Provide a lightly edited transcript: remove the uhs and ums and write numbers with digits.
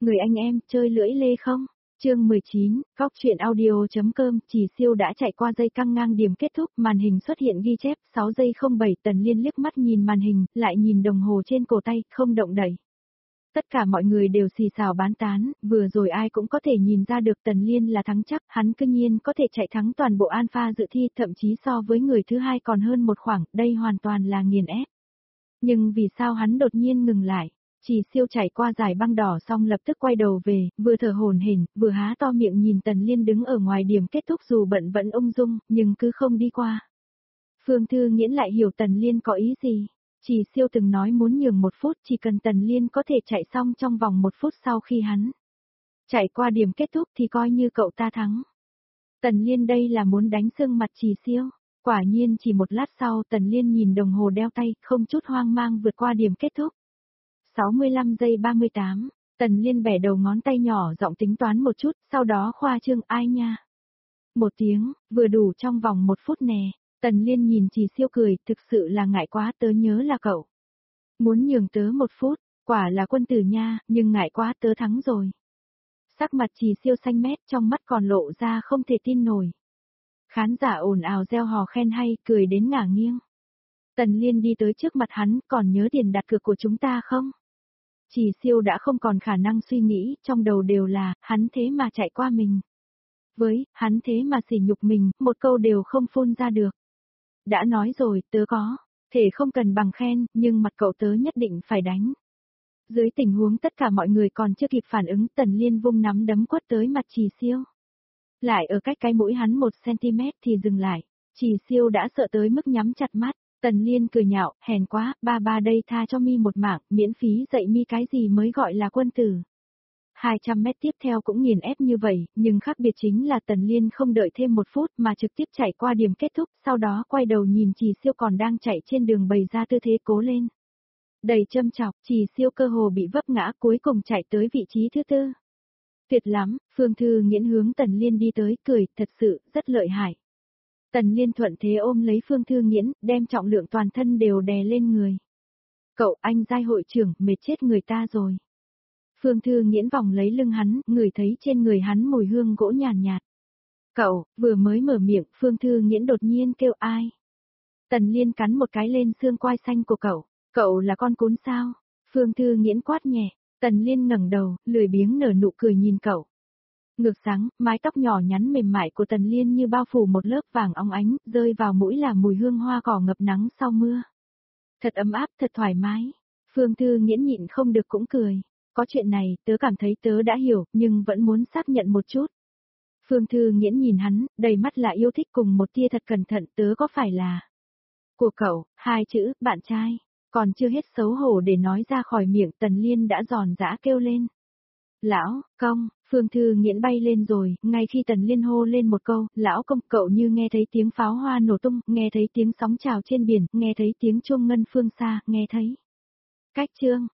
Người anh em, chơi lưỡi lê không? Chương 19, Góc truyện audio.com, Chỉ Siêu đã chạy qua dây căng ngang điểm kết thúc, màn hình xuất hiện ghi chép 6 giây 07, Tần Liên liếc mắt nhìn màn hình, lại nhìn đồng hồ trên cổ tay, không động đậy. Tất cả mọi người đều xì xào bán tán, vừa rồi ai cũng có thể nhìn ra được Tần Liên là thắng chắc, hắn cư nhiên có thể chạy thắng toàn bộ Alpha dự thi, thậm chí so với người thứ hai còn hơn một khoảng, đây hoàn toàn là nghiền ép. Nhưng vì sao hắn đột nhiên ngừng lại? Chỉ Siêu chạy qua dải băng đỏ xong lập tức quay đầu về, vừa thở hổn hển, vừa há to miệng nhìn Tần Liên đứng ở ngoài điểm kết thúc dù bận vẫn ung dung, nhưng cứ không đi qua. Phương Thư Nghiễn lại hiểu Tần Liên có ý gì. Chỉ Siêu từng nói muốn nhường 1 phút, chỉ cần Tần Liên có thể chạy xong trong vòng 1 phút sau khi hắn chạy qua điểm kết thúc thì coi như cậu ta thắng. Tần Liên đây là muốn đánh sưng mặt Chỉ Siêu. Quả nhiên chỉ một lát sau Tần Liên nhìn đồng hồ đeo tay, không chút hoang mang vượt qua điểm kết thúc. 65 giây 38, Tần Liên bẻ đầu ngón tay nhỏ giọng tính toán một chút, sau đó khoa trương ai nha. 1 tiếng, vừa đủ trong vòng 1 phút nè. Tần Liên nhìn Chỉ Siêu cười, thực sự là ngại quá, tớ nhớ là cậu muốn nhường tớ 1 phút, quả là quân tử nha, nhưng ngại quá, tớ thắng rồi. Sắc mặt Chỉ Siêu xanh mét, trong mắt còn lộ ra không thể tin nổi. Khán giả ồn ào reo hò khen hay, cười đến ngả nghiêng. Tần Liên đi tới trước mặt hắn, còn nhớ tiền đặt cược của chúng ta không? Chỉ Siêu đã không còn khả năng suy nghĩ, trong đầu đều là, hắn thế mà chạy qua mình. Với, hắn thế mà sỉ nhục mình, một câu đều không phun ra được. Đã nói rồi, tớ có thể không cần bằng khen, nhưng mặt cậu tớ nhất định phải đánh. Dưới tình huống tất cả mọi người còn chưa kịp phản ứng, Tần Liên vung nắm đấm quất tới mặt Chỉ Siêu. Lại ở cách cái mũi hắn 1cm thì dừng lại. Chỉ Siêu đã sợ tới mức nhắm chặt mắt. Tần Liên cười nhạo, hèn quá, ba đây tha cho mi một mạng, miễn phí dạy mi cái gì mới gọi là quân tử. 200 mét tiếp theo cũng nghiền ép như vậy, nhưng khác biệt chính là Tần Liên không đợi thêm 1 phút mà trực tiếp chạy qua điểm kết thúc, sau đó quay đầu nhìn Chỉ Siêu còn đang chạy trên đường bày ra tư thế cố lên. Đầy châm chọc, Chỉ Siêu cơ hồ bị vấp ngã, cuối cùng chạy tới vị trí thứ 4. Tuyệt lắm, Phương Thư Nghiễn hướng Tần Liên đi tới, cười, thật sự, rất lợi hại. Tần Liên thuận thế ôm lấy Phương Thư Nghiễn, đem trọng lượng toàn thân đều đè lên người. Cậu, anh giai hội trưởng, mệt chết người ta rồi. Phương Thư Nghiễn vòng lấy lưng hắn, ngửi thấy trên người hắn mùi hương gỗ nhàn nhạt. Cậu, vừa mới mở miệng, Phương Thư Nghiễn đột nhiên kêu ai. Tần Liên cắn một cái lên xương quai xanh của cậu là con cún sao? Phương Thư Nghiễn quát nhẹ, Tần Liên ngẩng đầu, lười biếng nở nụ cười nhìn cậu. Ngược sáng, mái tóc nhỏ nhắn mềm mại của Tần Liên như bao phủ một lớp vàng óng ánh, rơi vào mũi là mùi hương hoa cỏ ngập nắng sau mưa. Thật ấm áp, thật thoải mái. Phương Thư Nghiễn nhịn không được cũng cười. Có chuyện này, tớ cảm thấy tớ đã hiểu, nhưng vẫn muốn xác nhận một chút. Phương Thư Nghiễn nhìn hắn, đầy mắt là yêu thích cùng một tia thật cẩn thận, tớ có phải là của cậu, 2 chữ, bạn trai. Còn chưa hết xấu hổ để nói ra khỏi miệng, Tần Liên đã giòn giã kêu lên. Lão, công, Phương Thư Nghiễn bay lên rồi, ngay khi Tần Liên hô lên một câu, lão công, cậu như nghe thấy tiếng pháo hoa nổ tung, nghe thấy tiếng sóng trào trên biển, nghe thấy tiếng chuông ngân phương xa, nghe thấy. Cách chương.